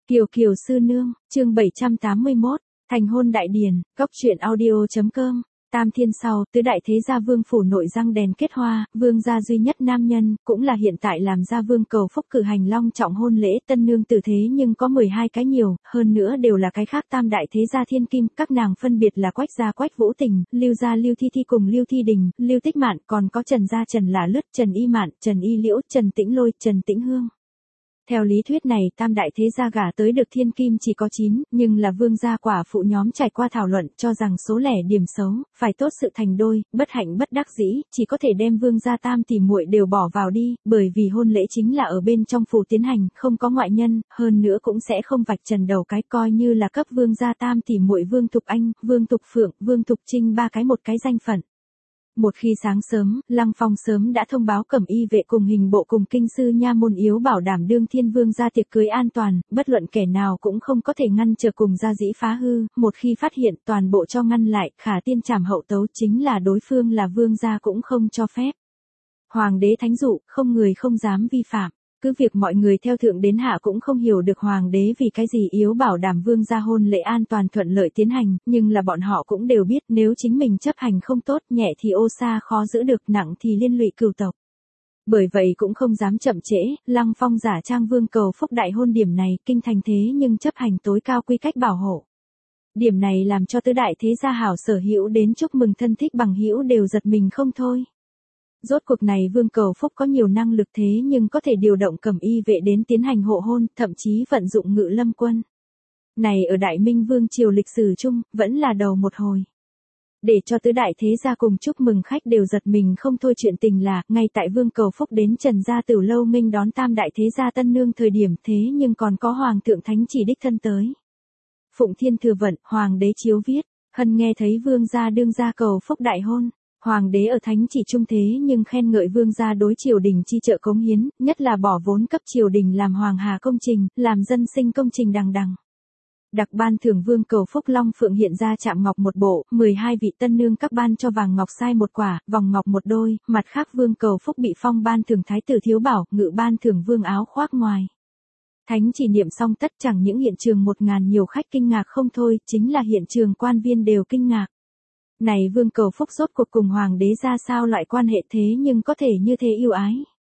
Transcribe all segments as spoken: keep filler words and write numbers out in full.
Kiều Kiều Sư Nương, chương bảy trăm tám mươi mốt, thành hôn đại điển, góc truyện audio.com. Tam thiên sau, tứ đại thế gia vương phủ nội răng đèn kết hoa, vương gia duy nhất nam nhân, cũng là hiện tại làm gia vương Cầu Phúc cử hành long trọng hôn lễ tân nương tử thế nhưng có mười hai cái nhiều, hơn nữa đều là cái khác tam đại thế gia thiên kim, các nàng phân biệt là Quách gia Quách Vũ Tình, Lưu gia Lưu Thi Thi cùng Lưu Thi Đình, Lưu Tích Mạn, còn có Trần gia Trần Lả Lướt, Trần Y Mạn, Trần Y Liễu, Trần Tĩnh Lôi, Trần Tĩnh Hương. Theo lý thuyết này tam đại thế gia gả tới được thiên kim chỉ có chín, nhưng là vương gia quả phụ nhóm trải qua thảo luận cho rằng số lẻ điểm xấu, phải tốt sự thành đôi, bất hạnh bất đắc dĩ, chỉ có thể đem vương gia tam tỷ muội đều bỏ vào đi, bởi vì hôn lễ chính là ở bên trong phủ tiến hành, không có ngoại nhân, hơn nữa cũng sẽ không vạch trần đầu cái, coi như là cấp vương gia tam tỷ muội Vương Thục Anh, Vương Thục Phượng, Vương Thục Trinh ba cái một cái danh phận. Một khi sáng sớm, Lăng Phong sớm đã thông báo cẩm y vệ cùng hình bộ cùng kinh sư nha môn yếu bảo đảm đương thiên vương gia tiệc cưới an toàn, bất luận kẻ nào cũng không có thể ngăn trở cùng gia dĩ phá hư, một khi phát hiện toàn bộ cho ngăn lại, khả tiên trảm hậu tấu chính là đối phương là vương gia cũng không cho phép. Hoàng đế thánh dụ, không người không dám vi phạm. Cứ việc mọi người theo thượng đến hạ cũng không hiểu được hoàng đế vì cái gì yếu bảo đảm vương gia hôn lễ an toàn thuận lợi tiến hành, nhưng là bọn họ cũng đều biết nếu chính mình chấp hành không tốt, nhẹ thì ô sa khó giữ được, nặng thì liên lụy cửu tộc. Bởi vậy cũng không dám chậm trễ, Lăng Phong giả trang Vương Cầu Phúc đại hôn điểm này, kinh thành thế nhưng chấp hành tối cao quy cách bảo hộ. Điểm này làm cho tứ đại thế gia hảo sở hữu đến chúc mừng thân thích bằng hữu đều giật mình không thôi. Rốt cuộc này Vương Cầu Phúc có nhiều năng lực thế nhưng có thể điều động cẩm y vệ đến tiến hành hộ hôn, thậm chí vận dụng ngự lâm quân. Này ở Đại Minh Vương triều lịch sử chung, vẫn là đầu một hồi. Để cho tứ đại thế gia cùng chúc mừng khách đều giật mình không thôi, chuyện tình là, ngay tại Vương Cầu Phúc đến Trần gia Tử lâu nghênh đón tam đại thế gia tân nương thời điểm thế nhưng còn có Hoàng thượng thánh chỉ đích thân tới. Phụng Thiên Thừa Vận, Hoàng đế chiếu viết, hân nghe thấy Vương gia đương gia Cầu Phúc đại hôn. Hoàng đế ở thánh chỉ trung thế nhưng khen ngợi vương gia đối triều đình chi trợ cống hiến, nhất là bỏ vốn cấp triều đình làm hoàng hà công trình, làm dân sinh công trình đằng đằng. Đặc ban thưởng Vương Cầu Phúc long phượng hiện ra chạm ngọc một bộ, mười hai vị tân nương các ban cho vàng ngọc sai một quả, vòng ngọc một đôi, mặt khác Vương Cầu Phúc bị phong ban thưởng thái tử thiếu bảo, ngự ban thưởng vương áo khoác ngoài. Thánh chỉ niệm xong tất chẳng những hiện trường một ngàn nhiều khách kinh ngạc không thôi, chính là hiện trường quan viên đều kinh ngạc. Này Vương Cầu Phúc rốt cuộc cùng hoàng đế ra sao loại quan hệ thế nhưng có thể như thế yêu ái.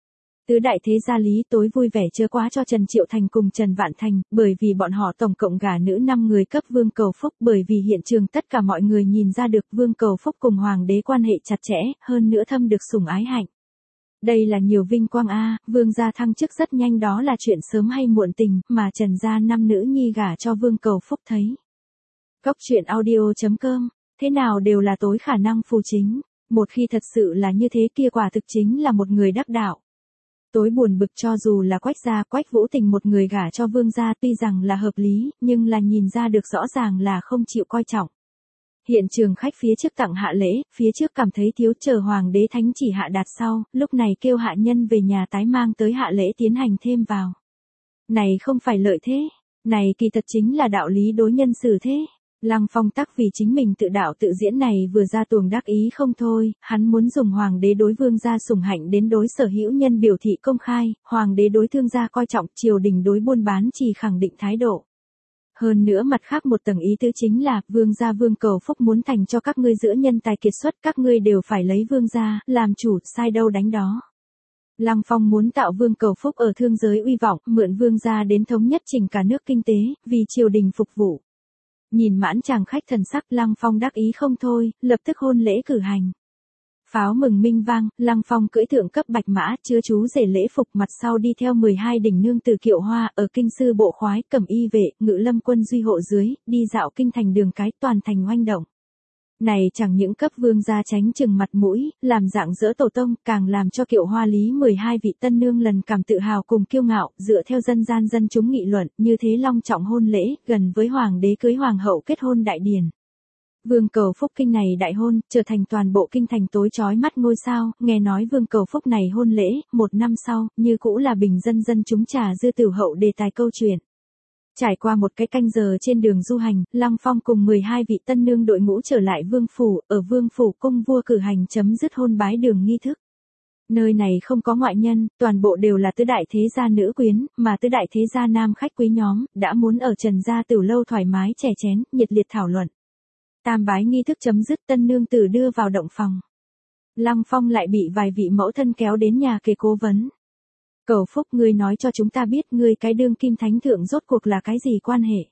Tứ đại thế gia lý tối vui vẻ chớ quá cho Trần Triệu Thành cùng Trần Vạn Thành, bởi vì bọn họ tổng cộng gả nữ năm người cấp Vương Cầu Phúc, bởi vì hiện trường tất cả mọi người nhìn ra được Vương Cầu Phúc cùng hoàng đế quan hệ chặt chẽ, hơn nữa thâm được sủng ái hạnh. Đây là nhiều vinh quang a, vương gia thăng chức rất nhanh đó là chuyện sớm hay muộn tình, mà Trần gia năm nữ nhi gả cho Vương Cầu Phúc thấy. Góc truyện audio.com. Thế nào đều là tối khả năng phù chính, một khi thật sự là như thế kia quả thực chính là một người đắc đạo. Tối buồn bực cho dù là Quách gia Quách Vũ Tình một người gả cho vương gia tuy rằng là hợp lý, nhưng là nhìn ra được rõ ràng là không chịu coi trọng. Hiện trường khách phía trước tặng hạ lễ, phía trước cảm thấy thiếu chờ hoàng đế thánh chỉ hạ đạt sau, lúc này kêu hạ nhân về nhà tái mang tới hạ lễ tiến hành thêm vào. Này không phải lợi thế, này kỳ thật chính là đạo lý đối nhân xử thế. Lăng Phong tắc vì chính mình tự đạo tự diễn này vừa ra tuồng đắc ý không thôi, hắn muốn dùng hoàng đế đối vương gia sủng hạnh đến đối sở hữu nhân biểu thị công khai, hoàng đế đối thương gia coi trọng, triều đình đối buôn bán chỉ khẳng định thái độ. Hơn nữa mặt khác một tầng ý tứ chính là, vương gia Vương Cầu Phúc muốn thành cho các ngươi giữa nhân tài kiệt xuất, các ngươi đều phải lấy vương gia, làm chủ, sai đâu đánh đó. Lăng Phong muốn tạo Vương Cầu Phúc ở thương giới uy vọng, mượn vương gia đến thống nhất chỉnh cả nước kinh tế, vì triều đình phục vụ. Nhìn mãn chàng khách thần sắc, Lăng Phong đắc ý không thôi, lập tức hôn lễ cử hành. Pháo mừng minh vang, Lăng Phong cưỡi thượng cấp bạch mã, chứa chú rể lễ phục, mặt sau đi theo mười hai đỉnh nương từ kiệu hoa, ở kinh sư bộ khoái, cẩm y vệ, ngự lâm quân duy hộ dưới, đi dạo kinh thành đường cái, toàn thành oanh động. Này chẳng những cấp vương gia tránh chừng mặt mũi, làm dạng dỡ tổ tông, càng làm cho kiệu hoa lý mười hai vị tân nương lần cảm tự hào cùng kiêu ngạo, dựa theo dân gian dân chúng nghị luận, như thế long trọng hôn lễ, gần với hoàng đế cưới hoàng hậu kết hôn đại điển. Vương Cầu Phúc kinh này đại hôn, trở thành toàn bộ kinh thành tối chói mắt ngôi sao, nghe nói Vương Cầu Phúc này hôn lễ, một năm sau, như cũ là bình dân dân chúng trà dư tiểu hậu đề tài câu chuyện. Trải qua một cái canh giờ trên đường du hành, Lăng Phong cùng mười hai vị tân nương đội ngũ trở lại vương phủ, ở vương phủ cung vua cử hành chấm dứt hôn bái đường nghi thức. Nơi này không có ngoại nhân, toàn bộ đều là tứ đại thế gia nữ quyến, mà tứ đại thế gia nam khách quý nhóm, đã muốn ở Trần gia Tửu lâu thoải mái chè chén, nhiệt liệt thảo luận. Tam bái nghi thức chấm dứt, tân nương tử đưa vào động phòng. Lăng Phong lại bị vài vị mẫu thân kéo đến nhà kề cố vấn. Cẩu Phúc, ngươi nói cho chúng ta biết ngươi cái đương kim thánh thượng rốt cuộc là cái gì quan hệ?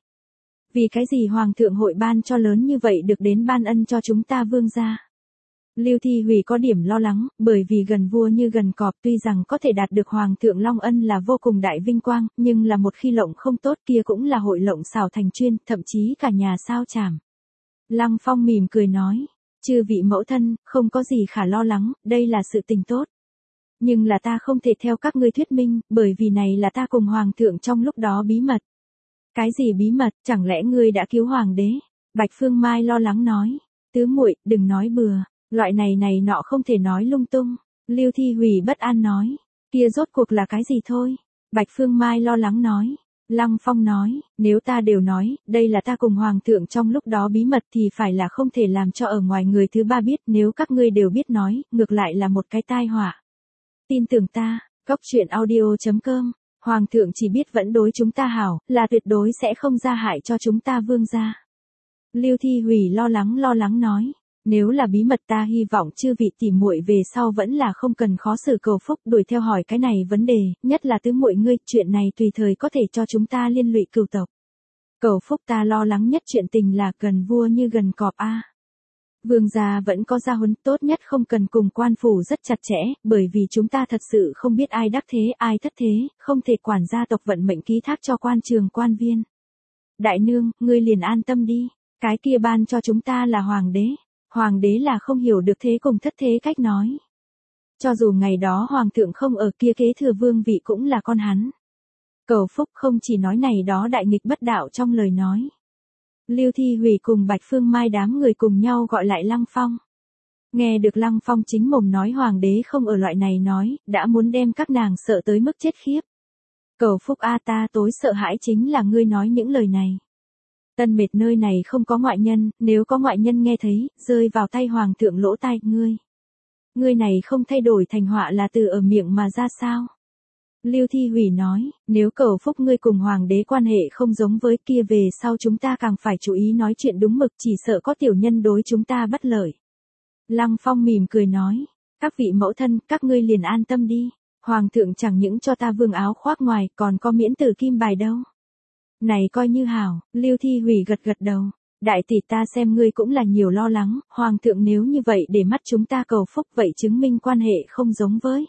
Vì cái gì hoàng thượng hội ban cho lớn như vậy được đến ban ân cho chúng ta vương gia? Lưu Thi Hủy có điểm lo lắng, bởi vì gần vua như gần cọp, tuy rằng có thể đạt được hoàng thượng long ân là vô cùng đại vinh quang, nhưng là một khi lộng không tốt kia cũng là hội lộng xảo thành chuyên, thậm chí cả nhà sao chảm. Lăng Phong mỉm cười nói, chư vị mẫu thân, không có gì khả lo lắng, đây là sự tình tốt. Nhưng là ta không thể theo các ngươi thuyết minh, bởi vì này là ta cùng hoàng thượng trong lúc đó bí mật. Cái gì bí mật, chẳng lẽ ngươi đã cứu hoàng đế? Bạch Phương Mai lo lắng nói, tứ muội, đừng nói bừa, loại này này nọ không thể nói lung tung. Lưu Thi Hủy bất an nói, kia rốt cuộc là cái gì thôi? Bạch Phương Mai lo lắng nói. Lăng Phong nói, nếu ta đều nói, đây là ta cùng hoàng thượng trong lúc đó bí mật thì phải là không thể làm cho ở ngoài người thứ ba biết, nếu các ngươi đều biết nói, ngược lại là một cái tai họa. Tin tưởng ta, Cốc Truyện Audio chấm com, hoàng thượng chỉ biết vẫn đối chúng ta hảo, là tuyệt đối sẽ không ra hại cho chúng ta vương gia. Lưu Thi Hủy lo lắng lo lắng nói, nếu là bí mật ta hy vọng chư vị tỉ muội về sau vẫn là không cần khó xử Cẩu Phúc đuổi theo hỏi cái này vấn đề, nhất là tứ muội ngươi, chuyện này tùy thời có thể cho chúng ta liên lụy cửu tộc. Cẩu Phúc, ta lo lắng nhất chuyện tình là gần vua như gần cọp a. Vương gia vẫn có gia huấn, tốt nhất không cần cùng quan phủ rất chặt chẽ, bởi vì chúng ta thật sự không biết ai đắc thế ai thất thế, không thể quản gia tộc vận mệnh ký thác cho quan trường quan viên. Đại nương, ngươi liền an tâm đi, cái kia ban cho chúng ta là hoàng đế. Hoàng đế là không hiểu được thế cùng thất thế cách nói. Cho dù ngày đó hoàng thượng không ở kia kế thừa vương vị cũng là con hắn. Cẩu Phúc không chỉ nói này đó đại nghịch bất đạo trong lời nói. Lưu Thi Hủy cùng Bạch Phương Mai đám người cùng nhau gọi lại Lăng Phong. Nghe được Lăng Phong chính mồm nói hoàng đế không ở loại này nói, đã muốn đem các nàng sợ tới mức chết khiếp. Cẩu Phúc a, ta tối sợ hãi chính là ngươi nói những lời này. Tân Mệt nơi này không có ngoại nhân, nếu có ngoại nhân nghe thấy, rơi vào tay hoàng thượng lỗ tai, ngươi. Ngươi này không thay đổi thành họa là từ ở miệng mà ra sao? Lưu Thi Hủy nói, nếu Cẩu Phúc ngươi cùng hoàng đế quan hệ không giống với kia về sau chúng ta càng phải chú ý nói chuyện đúng mực, chỉ sợ có tiểu nhân đối chúng ta bất lợi. Lăng Phong mỉm cười nói, các vị mẫu thân, các ngươi liền an tâm đi, hoàng thượng chẳng những cho ta vương áo khoác ngoài, còn có miễn tử kim bài đâu. Này coi như hảo, Lưu Thi Hủy gật gật đầu. Đại tỷ, ta xem ngươi cũng là nhiều lo lắng, hoàng thượng nếu như vậy để mắt chúng ta Cẩu Phúc vậy chứng minh quan hệ không giống với.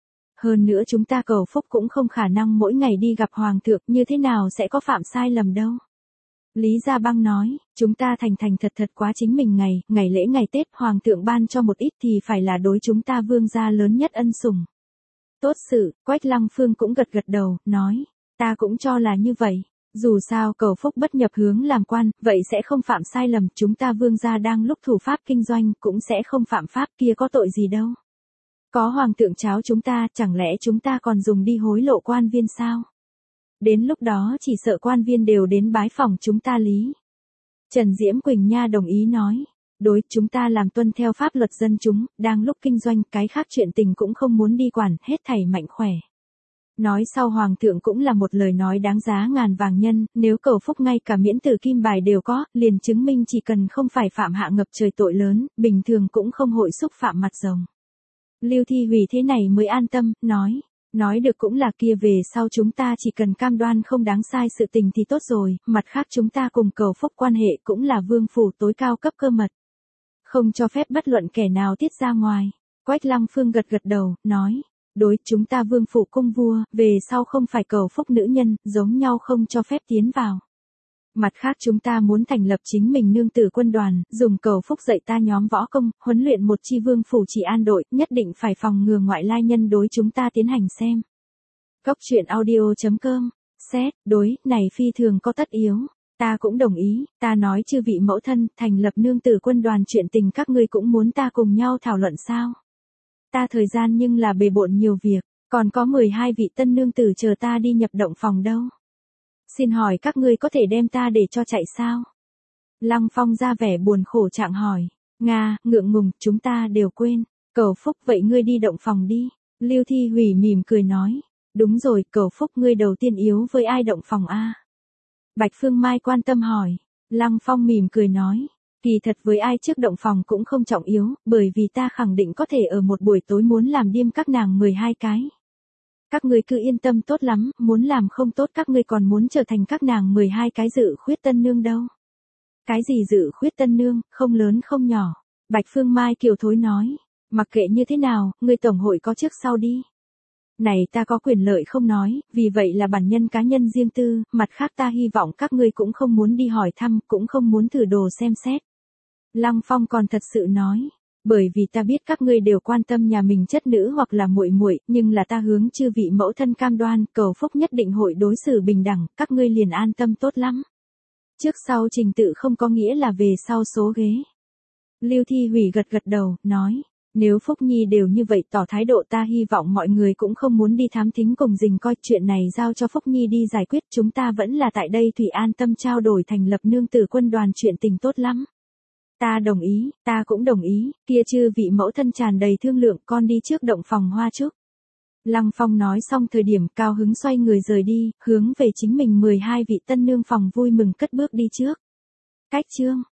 Hơn nữa chúng ta Cẩu Phúc cũng không khả năng mỗi ngày đi gặp hoàng thượng, như thế nào sẽ có phạm sai lầm đâu. Lý Gia Băng nói, chúng ta thành thành thật thật quá chính mình ngày, ngày lễ ngày Tết hoàng thượng ban cho một ít thì phải là đối chúng ta vương gia lớn nhất ân sủng. Tốt sự, Quách Lăng Phương cũng gật gật đầu, nói, ta cũng cho là như vậy. Dù sao Cẩu Phúc bất nhập hướng làm quan, vậy sẽ không phạm sai lầm, chúng ta vương gia đang lúc thủ pháp kinh doanh, cũng sẽ không phạm pháp, kia có tội gì đâu. Có hoàng thượng cháo chúng ta, chẳng lẽ chúng ta còn dùng đi hối lộ quan viên sao? Đến lúc đó chỉ sợ quan viên đều đến bái phỏng chúng ta lý. Trần Diễm Quỳnh Nha đồng ý nói, đối, chúng ta làm tuân theo pháp luật dân chúng, đang lúc kinh doanh, cái khác chuyện tình cũng không muốn đi quản, hết thảy mạnh khỏe. Nói sau hoàng thượng cũng là một lời nói đáng giá ngàn vàng nhân, nếu Cẩu Phúc ngay cả miễn tử kim bài đều có, liền chứng minh chỉ cần không phải phạm hạ ngập trời tội lớn, bình thường cũng không hội xúc phạm mặt rồng. Lưu Thi Hủy thế này mới an tâm, nói, nói được cũng là kia về sau chúng ta chỉ cần cam đoan không đáng sai sự tình thì tốt rồi, mặt khác chúng ta cùng Cẩu Phúc quan hệ cũng là vương phủ tối cao cấp cơ mật. Không cho phép bất luận kẻ nào tiết ra ngoài. Quách Lăng Phương gật gật đầu, nói. Đối, chúng ta vương phủ cung vua, về sau không phải Cẩu Phúc nữ nhân, giống nhau không cho phép tiến vào. Mặt khác chúng ta muốn thành lập chính mình nương tử quân đoàn, dùng Cẩu Phúc dạy ta nhóm võ công, huấn luyện một chi vương phủ trị an đội, nhất định phải phòng ngừa ngoại lai nhân đối chúng ta tiến hành xem. Cốc Truyện Audio chấm com, xét, đối, này phi thường có tất yếu. Ta cũng đồng ý, ta nói chư vị mẫu thân, thành lập nương tử quân đoàn chuyện tình các ngươi cũng muốn ta cùng nhau thảo luận sao? Ta thời gian nhưng là bề bộn nhiều việc, còn có mười hai vị tân nương tử chờ ta đi nhập động phòng đâu. Xin hỏi các ngươi có thể đem ta để cho chạy sao? Lăng Phong ra vẻ buồn khổ trạng hỏi. Nga, ngượng ngùng, chúng ta đều quên. Cẩu Phúc, vậy ngươi đi động phòng đi. Lưu Thi Hủy mỉm cười nói, đúng rồi, Cẩu Phúc ngươi đầu tiên yếu với ai động phòng a? Bạch Phương Mai quan tâm hỏi. Lăng Phong mỉm cười nói, kỳ thật với ai trước động phòng cũng không trọng yếu, bởi vì ta khẳng định có thể ở một buổi tối muốn làm điêm các nàng mười hai cái. Các ngươi cứ yên tâm tốt lắm, muốn làm không tốt các ngươi còn muốn trở thành các nàng mười hai cái dự khuyết tân nương đâu. Cái gì dự khuyết tân nương, không lớn không nhỏ. Bạch Phương Mai kiều thối nói, mặc kệ như thế nào, ngươi tổng hội có trước sau đi. Này ta có quyền lợi không nói, vì vậy là bản nhân cá nhân riêng tư, mặt khác ta hy vọng các ngươi cũng không muốn đi hỏi thăm, cũng không muốn thử đồ xem xét. Lăng Phong còn thật sự nói, bởi vì ta biết các ngươi đều quan tâm nhà mình chất nữ hoặc là muội muội, nhưng là ta hướng chư vị mẫu thân cam đoan, Cẩu Phúc nhất định hội đối xử bình đẳng, các ngươi liền an tâm tốt lắm. Trước sau trình tự không có nghĩa là về sau số ghế. Lưu Thi Hủy gật gật đầu, nói, nếu Phúc Nhi đều như vậy tỏ thái độ ta hy vọng mọi người cũng không muốn đi thám thính cùng rình coi, chuyện này giao cho Phúc Nhi đi giải quyết, chúng ta vẫn là tại đây Thủy an tâm trao đổi thành lập nương tử quân đoàn, chuyện tình tốt lắm. Ta đồng ý, ta cũng đồng ý, kia chư vị mẫu thân tràn đầy thương lượng, con đi trước động phòng hoa chúc. Lăng Phong nói xong thời điểm cao hứng xoay người rời đi, hướng về chính mình mười hai vị tân nương phòng vui mừng cất bước đi trước. Cách chương